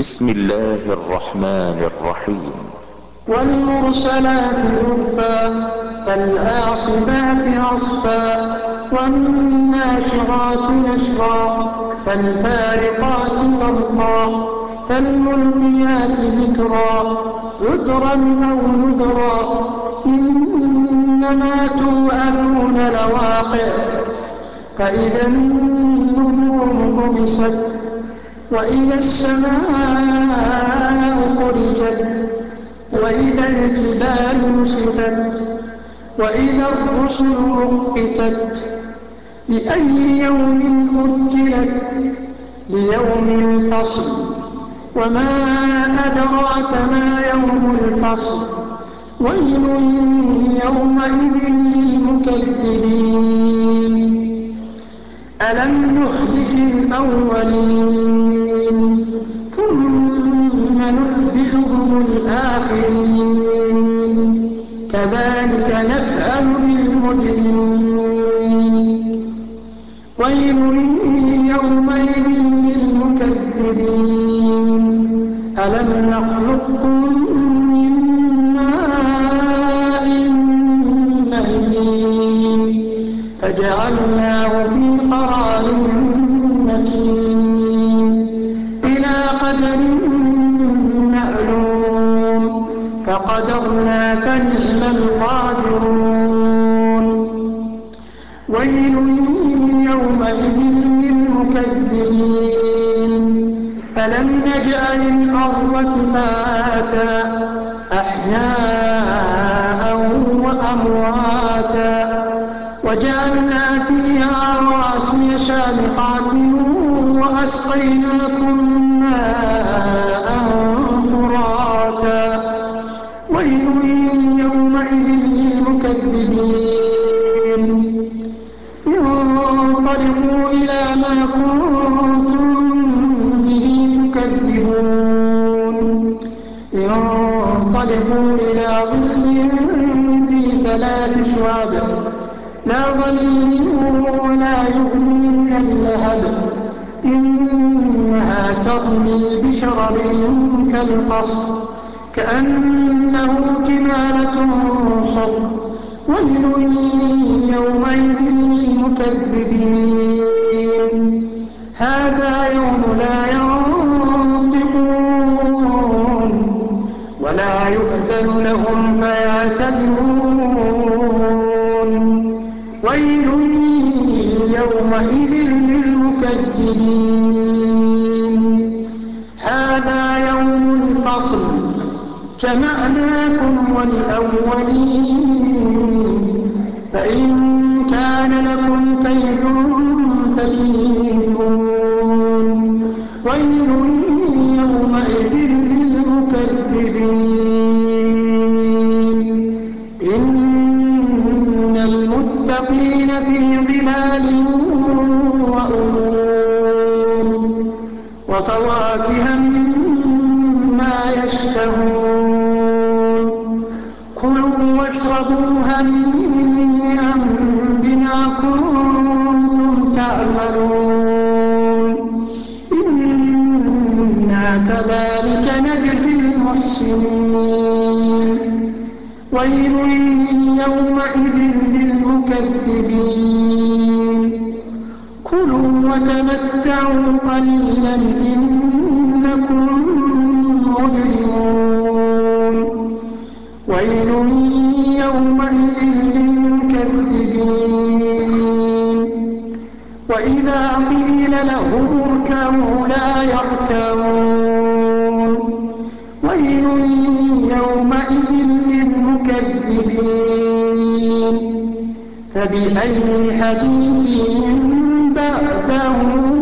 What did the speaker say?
بسم الله الرحمن الرحيم. والمرسلات عرفا فالعاصفات عصفا والناشرات نشرا فالفارقات فرقا فالملقيات ذكرا عذرا أو نذرا إنما توعدون لواقع فإذا النجوم طمست وإذا السماء فرجت وإذا الجبال نسفت وإذا الرسل أقتت لأي يوم أجلت ليوم الفصل وما أدراك ما يوم الفصل ويل يومئذ للمكذبين ألم نهلك الأولين ثم نتبعهم الآخرين كذلك نفعل بالمجرمين ويل يومئذ للمكذبين ألم نخلقكم من ماء مهين فجعلناه في قرار مكين إلى قدر معلوم فقدرنا فنعم القادرون ويل يومئذ للمكذبين ألم نجعل الأرض كفاتا أحياء وأمواتا وجعلنا فيها رواسي شامخات وأسقيناكم ماء فراتا ويل يومئذ للمكذبين انطلقوا إلى ما كنتم به تكذبون انطلقوا إلى ظل ذي 3 شعب لا ظليل ولا يغني من اللهب إنها ترمي بشرر كالقصر كأنه جمالة صفر ويل يومئذ للمكذبين هذا يوم لا ينطقون ولا يؤذن لهم فيعتذرون ويل يومئذ للمكذبين هذا يوم الفصل جمعناكم والأولين فإن كان لكم كيد فكيدون ويل يومئذ للمكذبين إن المتقين في ظلال وعيون وفواكه مما يشتهون كلوا واشربوا هنيئا بما كنتم تعملون إنا كذلك نجزي المحسنين ويل يومئذ للمكذبين كلوا وتمتعوا قليلا إنكم مجرمون ويل يومئذ للمكذبين وإذا قيل لهم اركعوا لا يركعون ويل يومئذ للمكذبين فبأي حديث بعده